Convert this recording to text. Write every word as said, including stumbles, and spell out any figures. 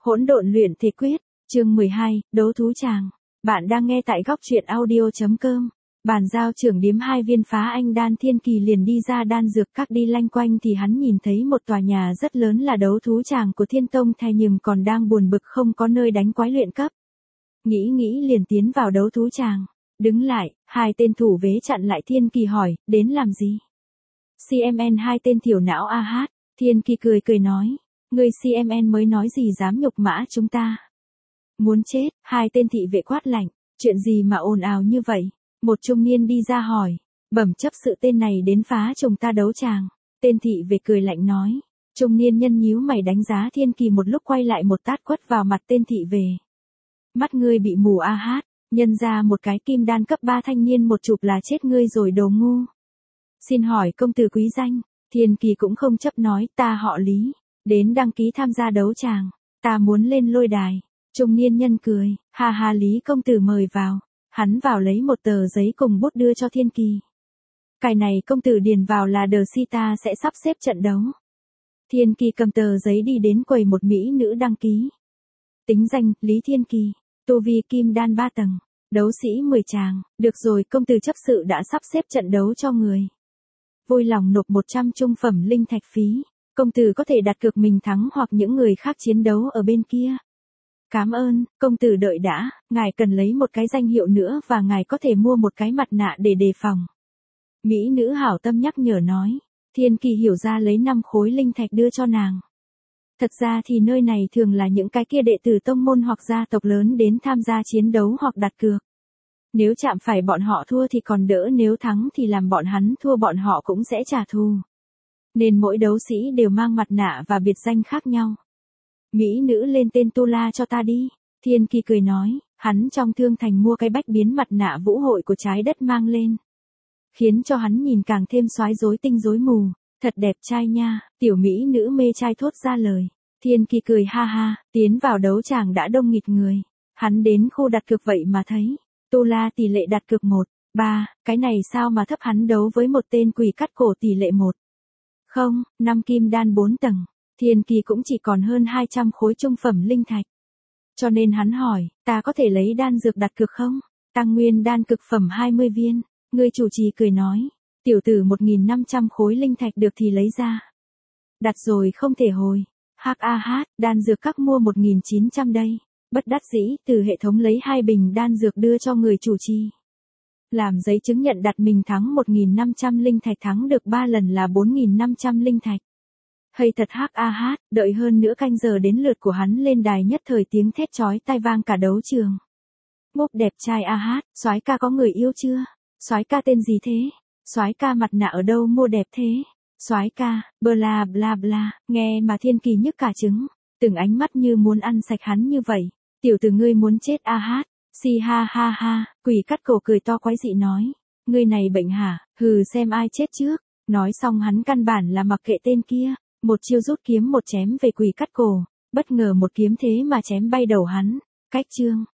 Hỗn độn luyện thể quyết, chương mười hai, đấu thú tràng. Bạn đang nghe tại góc truyện audio.com. Bàn giao trưởng điếm hai viên phá anh đan thiên kỳ liền đi ra đan dược các đi lanh quanh thì hắn nhìn thấy một tòa nhà rất lớn là đấu thú tràng của thiên tông thè nhưng còn đang buồn bực không có nơi đánh quái luyện cấp. Nghĩ nghĩ liền tiến vào đấu thú tràng. Đứng lại, hai tên thủ vế chặn lại thiên kỳ hỏi, đến làm gì? xê em en hai tên thiểu não a hát, thiên kỳ cười cười nói. Người xê em en mới nói gì dám nhục mã chúng ta. Muốn chết, hai tên thị vệ quát lạnh, chuyện gì mà ồn ào như vậy? Một trung niên đi ra hỏi, bẩm chấp sự tên này đến phá chúng ta đấu tràng. Tên thị vệ cười lạnh nói, trung niên nhân nhíu mày đánh giá thiên kỳ một lúc quay lại một tát quất vào mặt tên thị vệ. Mắt ngươi bị mù a hát, nhân ra một cái kim đan cấp ba thanh niên một chụp là chết ngươi rồi đồ ngu. Xin hỏi công tử quý danh, thiên kỳ cũng không chấp nói ta họ Lý. Đến đăng ký tham gia đấu tràng, ta muốn lên lôi đài. Trung niên nhân cười, ha ha Lý công tử mời vào. Hắn vào lấy một tờ giấy cùng bút đưa cho thiên kỳ. Cái này công tử điền vào là đờ si ta sẽ sắp xếp trận đấu. Thiên kỳ cầm tờ giấy đi đến quầy một mỹ nữ đăng ký. Tính danh, Lý Thiên Kỳ, tu vi kim đan ba tầng, đấu sĩ mười tràng, được rồi công tử chấp sự đã sắp xếp trận đấu cho người. Vui lòng nộp một trăm trung phẩm linh thạch phí. Công tử có thể đặt cược mình thắng hoặc những người khác chiến đấu ở bên kia. Cảm ơn, công tử đợi đã, ngài cần lấy một cái danh hiệu nữa và ngài có thể mua một cái mặt nạ để đề phòng. Mỹ nữ hảo tâm nhắc nhở nói, thiên kỳ hiểu ra lấy năm khối linh thạch đưa cho nàng. Thật ra thì nơi này thường là những cái kia đệ tử tông môn hoặc gia tộc lớn đến tham gia chiến đấu hoặc đặt cược. Nếu chạm phải bọn họ thua thì còn đỡ, nếu thắng thì làm bọn hắn thua bọn họ cũng sẽ trả thù. Nên mỗi đấu sĩ đều mang mặt nạ và biệt danh khác nhau. Mỹ nữ lên tên Tu La cho ta đi. Thiên kỳ cười nói, hắn trong thương thành mua cái bách biến mặt nạ vũ hội của trái đất mang lên. Khiến cho hắn nhìn càng thêm soái rối tinh rối mù. Thật đẹp trai nha, tiểu mỹ nữ mê trai thốt ra lời. Thiên kỳ cười ha ha, tiến vào đấu tràng đã đông nghịt người. Hắn đến khu đặt cược vậy mà thấy. Tu La tỷ lệ đặt cược một, ba, cái này sao mà thấp, hắn đấu với một tên quỷ cắt cổ tỷ lệ một. Không, năm kim đan bốn tầng, thiên kỳ cũng chỉ còn hơn hai trăm khối trung phẩm linh thạch. Cho nên hắn hỏi, ta có thể lấy đan dược đặt cược không? Tăng nguyên đan cực phẩm hai mươi viên, người chủ trì cười nói, tiểu tử một nghìn năm trăm khối linh thạch được thì lấy ra. Đặt rồi không thể hồi, hắc a hát, đan dược các mua một nghìn chín trăm đây, bất đắc dĩ từ hệ thống lấy hai bình đan dược đưa cho người chủ trì. Làm giấy chứng nhận đặt mình thắng một nghìn năm trăm linh thạch, thắng được ba lần là bốn nghìn năm trăm linh thạch. Hay thật hắc a hát, đợi hơn nửa canh giờ đến lượt của hắn lên đài, nhất thời tiếng thét chói tai vang cả đấu trường. Ngốc đẹp trai a hát, soái ca có người yêu chưa? Soái ca tên gì thế? Soái ca mặt nạ ở đâu mua đẹp thế? Soái ca, bla bla bla, nghe mà thiên kỳ nhức cả trứng, từng ánh mắt như muốn ăn sạch hắn như vậy. Tiểu tử ngươi muốn chết a hát. Si ha ha ha, quỷ cắt cổ cười to quái dị nói, ngươi này bệnh hả, hừ xem ai chết trước. Nói xong hắn căn bản là mặc kệ tên kia, một chiêu rút kiếm một chém về quỷ cắt cổ, bất ngờ một kiếm thế mà chém bay đầu hắn. Cách chương,